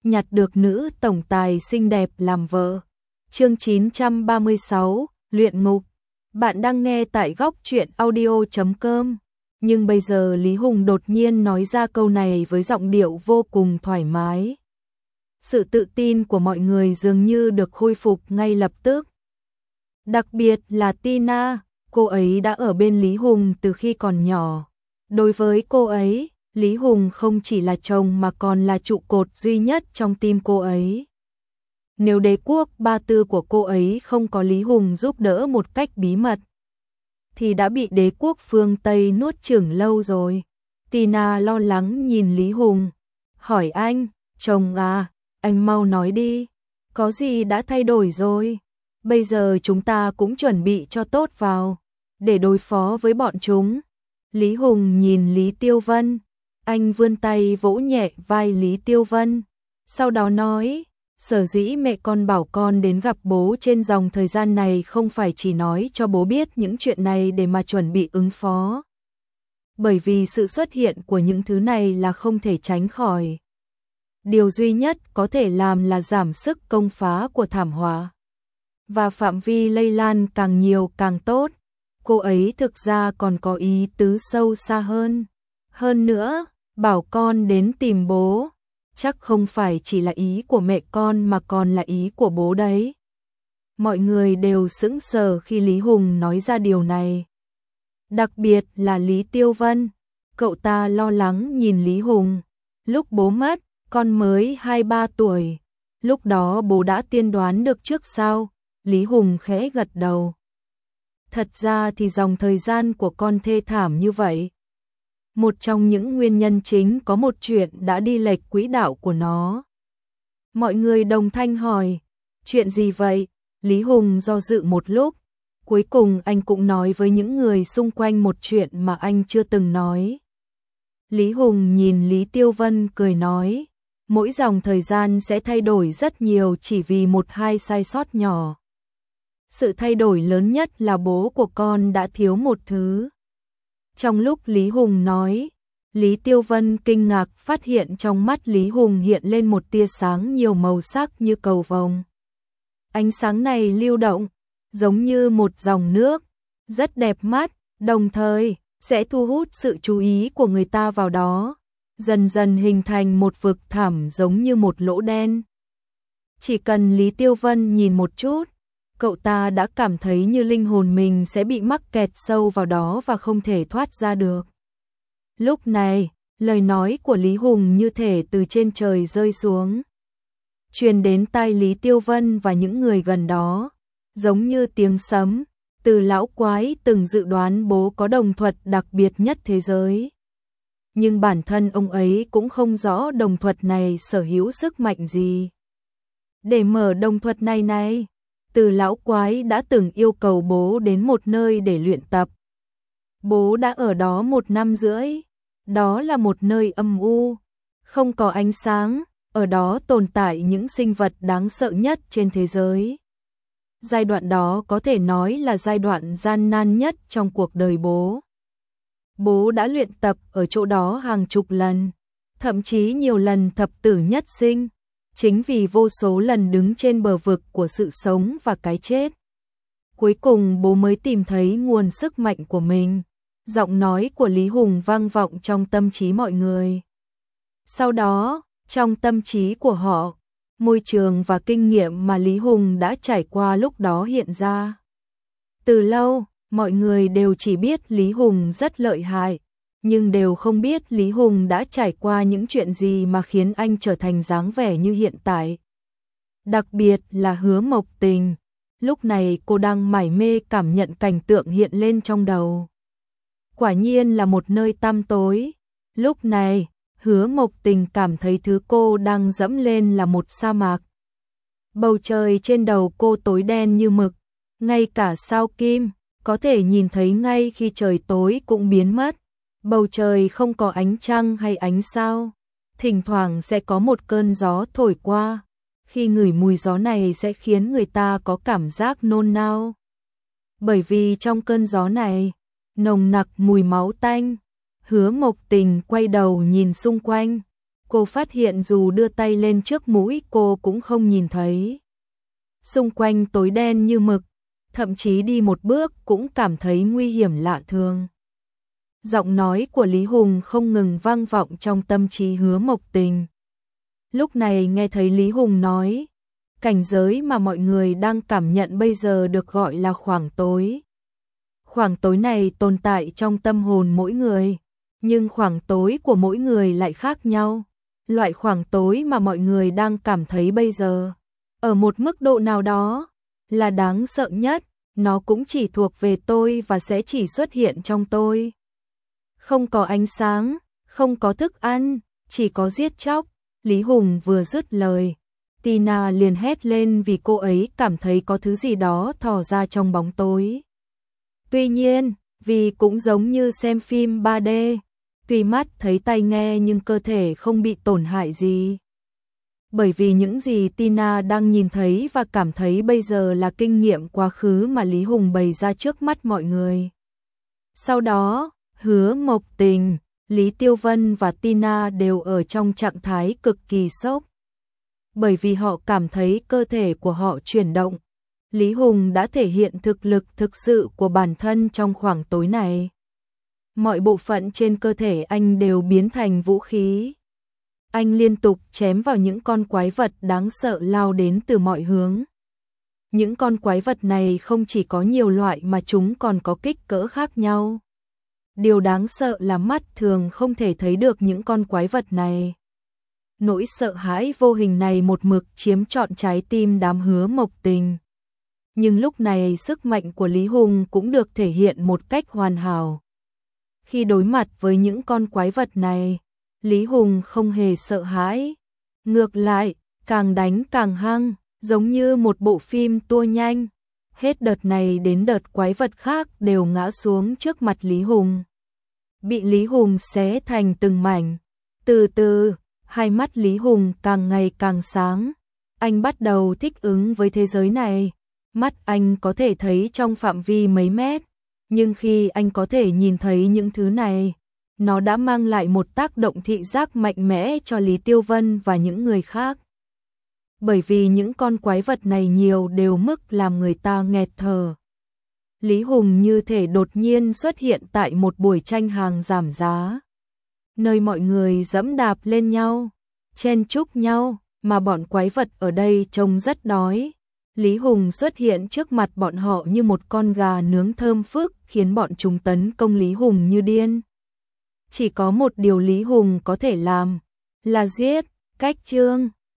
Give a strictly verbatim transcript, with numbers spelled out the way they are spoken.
nhặt được nữ tổng tài xinh đẹp làm vợ. Chương chín trăm ba mươi sáu, luyện ngục. Bạn đang nghe tại góc truyện audio chấm com. Nhưng bây giờ Lý Hùng đột nhiên nói ra câu này với giọng điệu vô cùng thoải mái. Sự tự tin của mọi người dường như được khôi phục ngay lập tức. Đặc biệt là Tina, cô ấy đã ở bên Lý Hùng từ khi còn nhỏ. Đối với cô ấy, Lý Hùng không chỉ là chồng mà còn là trụ cột duy nhất trong tim cô ấy. Nếu đế quốc Ba Tư của cô ấy không có Lý Hùng giúp đỡ một cách bí mật, thì đã bị đế quốc phương Tây nuốt chửng lâu rồi. Tina lo lắng nhìn Lý Hùng, hỏi anh, chồng à, anh mau nói đi, có gì đã thay đổi rồi? Bây giờ chúng ta cũng chuẩn bị cho tốt vào, để đối phó với bọn chúng. Lý Hùng nhìn Lý Tiêu Vân, anh vươn tay vỗ nhẹ vai Lý Tiêu Vân, sau đó nói, sở dĩ mẹ con bảo con đến gặp bố trên dòng thời gian này không phải chỉ nói cho bố biết những chuyện này để mà chuẩn bị ứng phó. Bởi vì sự xuất hiện của những thứ này là không thể tránh khỏi. Điều duy nhất có thể làm là giảm sức công phá của thảm họa. Và phạm vi lây lan càng nhiều càng tốt. Cô ấy thực ra còn có ý tứ sâu xa hơn. Hơn nữa, bảo con đến tìm bố, chắc không phải chỉ là ý của mẹ con mà còn là ý của bố đấy. Mọi người đều sững sờ khi Lý Hùng nói ra điều này. Đặc biệt là Lý Tiêu Vân, cậu ta lo lắng nhìn Lý Hùng. Lúc bố mất, con mới hai ba tuổi. Lúc đó bố đã tiên đoán được trước sao? Lý Hùng khẽ gật đầu. Thật ra thì dòng thời gian của con thê thảm như vậy. Một trong những nguyên nhân chính có một chuyện đã đi lệch quỹ đạo của nó. Mọi người đồng thanh hỏi, chuyện gì vậy? Lý Hùng do dự một lúc. Cuối cùng anh cũng nói với những người xung quanh một chuyện mà anh chưa từng nói. Lý Hùng nhìn Lý Tiêu Vân cười nói, mỗi dòng thời gian sẽ thay đổi rất nhiều chỉ vì một hai sai sót nhỏ. Sự thay đổi lớn nhất là bố của con đã thiếu một thứ. Trong lúc Lý Hùng nói, Lý Tiêu Vân kinh ngạc phát hiện trong mắt Lý Hùng hiện lên một tia sáng nhiều màu sắc như cầu vồng. Ánh sáng này lưu động, giống như một dòng nước, rất đẹp mắt, đồng thời sẽ thu hút sự chú ý của người ta vào đó, dần dần hình thành một vực thẳm giống như một lỗ đen. Chỉ cần Lý Tiêu Vân nhìn một chút, cậu ta đã cảm thấy như linh hồn mình sẽ bị mắc kẹt sâu vào đó và không thể thoát ra được. Lúc này, lời nói của Lý Hùng như thể từ trên trời rơi xuống, truyền đến tai Lý Tiêu Vân và những người gần đó, giống như tiếng sấm. Từ lão quái từng dự đoán bố có đồng thuật đặc biệt nhất thế giới. Nhưng bản thân ông ấy cũng không rõ đồng thuật này sở hữu sức mạnh gì. Để mở đồng thuật này này, Từ lão quái đã từng yêu cầu bố đến một nơi để luyện tập. Bố đã ở đó một năm rưỡi. Đó là một nơi âm u, không có ánh sáng, ở đó tồn tại những sinh vật đáng sợ nhất trên thế giới. Giai đoạn đó có thể nói là giai đoạn gian nan nhất trong cuộc đời bố. Bố đã luyện tập ở chỗ đó hàng chục lần, thậm chí nhiều lần thập tử nhất sinh, chính vì vô số lần đứng trên bờ vực của sự sống và cái chết. Cuối cùng bố mới tìm thấy nguồn sức mạnh của mình. Giọng nói của Lý Hùng vang vọng trong tâm trí mọi người. Sau đó, trong tâm trí của họ, môi trường và kinh nghiệm mà Lý Hùng đã trải qua lúc đó hiện ra. Từ lâu, mọi người đều chỉ biết Lý Hùng rất lợi hại, nhưng đều không biết Lý Hùng đã trải qua những chuyện gì mà khiến anh trở thành dáng vẻ như hiện tại. Đặc biệt là Hứa Mộc Tình, lúc này cô đang mải mê cảm nhận cảnh tượng hiện lên trong đầu. Quả nhiên là một nơi tăm tối. Lúc này, Hứa Mộc Tình cảm thấy thứ cô đang dẫm lên là một sa mạc. Bầu trời trên đầu cô tối đen như mực, ngay cả sao kim, có thể nhìn thấy ngay khi trời tối cũng biến mất. Bầu trời không có ánh trăng hay ánh sao, thỉnh thoảng sẽ có một cơn gió thổi qua. Khi ngửi mùi gió này sẽ khiến người ta có cảm giác nôn nao. Bởi vì trong cơn gió này, nồng nặc mùi máu tanh. Hứa Mộc Tình quay đầu nhìn xung quanh, Cô phát hiện dù đưa tay lên trước mũi cô cũng không nhìn thấy. Xung quanh tối đen như mực, thậm chí đi một bước cũng cảm thấy nguy hiểm lạ thường. Giọng nói của Lý Hùng không ngừng vang vọng trong tâm trí Hứa Mộc Tình. Lúc này nghe thấy Lý Hùng nói, cảnh giới mà mọi người đang cảm nhận bây giờ được gọi là khoảng tối. Khoảng tối này tồn tại trong tâm hồn mỗi người, nhưng khoảng tối của mỗi người lại khác nhau. Loại khoảng tối mà mọi người đang cảm thấy bây giờ, ở một mức độ nào đó, là đáng sợ nhất, nó cũng chỉ thuộc về tôi và sẽ chỉ xuất hiện trong tôi. Không có ánh sáng, không có thức ăn, chỉ có giết chóc. Lý Hùng vừa dứt lời, Tina liền hét lên vì cô ấy cảm thấy có thứ gì đó thò ra trong bóng tối. Tuy nhiên, vì cũng giống như xem phim ba D, tuy mắt thấy tai nghe nhưng cơ thể không bị tổn hại gì. Bởi vì những gì Tina đang nhìn thấy và cảm thấy bây giờ là kinh nghiệm quá khứ mà Lý Hùng bày ra trước mắt mọi người. Sau đó, Hứa Mộc Tình, Lý Tiêu Vân và Tina đều ở trong trạng thái cực kỳ sốc. Bởi vì họ cảm thấy cơ thể của họ chuyển động. Lý Hùng đã thể hiện thực lực thực sự của bản thân trong khoảng tối này. Mọi bộ phận trên cơ thể anh đều biến thành vũ khí. Anh liên tục chém vào những con quái vật đáng sợ lao đến từ mọi hướng. Những con quái vật này không chỉ có nhiều loại mà chúng còn có kích cỡ khác nhau. Điều đáng sợ là mắt thường không thể thấy được những con quái vật này. Nỗi sợ hãi vô hình này một mực chiếm trọn trái tim đám Hứa Mộc Tình. Nhưng lúc này sức mạnh của Lý Hùng cũng được thể hiện một cách hoàn hảo. Khi đối mặt với những con quái vật này, Lý Hùng không hề sợ hãi. Ngược lại, càng đánh càng hăng, giống như một bộ phim tua nhanh. Hết đợt này đến đợt quái vật khác đều ngã xuống trước mặt Lý Hùng. Bị Lý Hùng xé thành từng mảnh. Từ từ, hai mắt Lý Hùng càng ngày càng sáng. Anh bắt đầu thích ứng với thế giới này. Mắt anh có thể thấy trong phạm vi mấy mét. Nhưng khi anh có thể nhìn thấy những thứ này, nó đã mang lại một tác động thị giác mạnh mẽ cho Lý Tiêu Vân và những người khác. Bởi vì những con quái vật này nhiều đều mức làm người ta nghẹt thở. Lý Hùng như thể đột nhiên xuất hiện tại một buổi tranh hàng giảm giá, nơi mọi người dẫm đạp lên nhau, chen chúc nhau, mà bọn quái vật ở đây trông rất đói. Lý Hùng xuất hiện trước mặt bọn họ như một con gà nướng thơm phức, khiến bọn chúng tấn công Lý Hùng như điên. Chỉ có một điều Lý Hùng có thể làm, là giết. Cách chương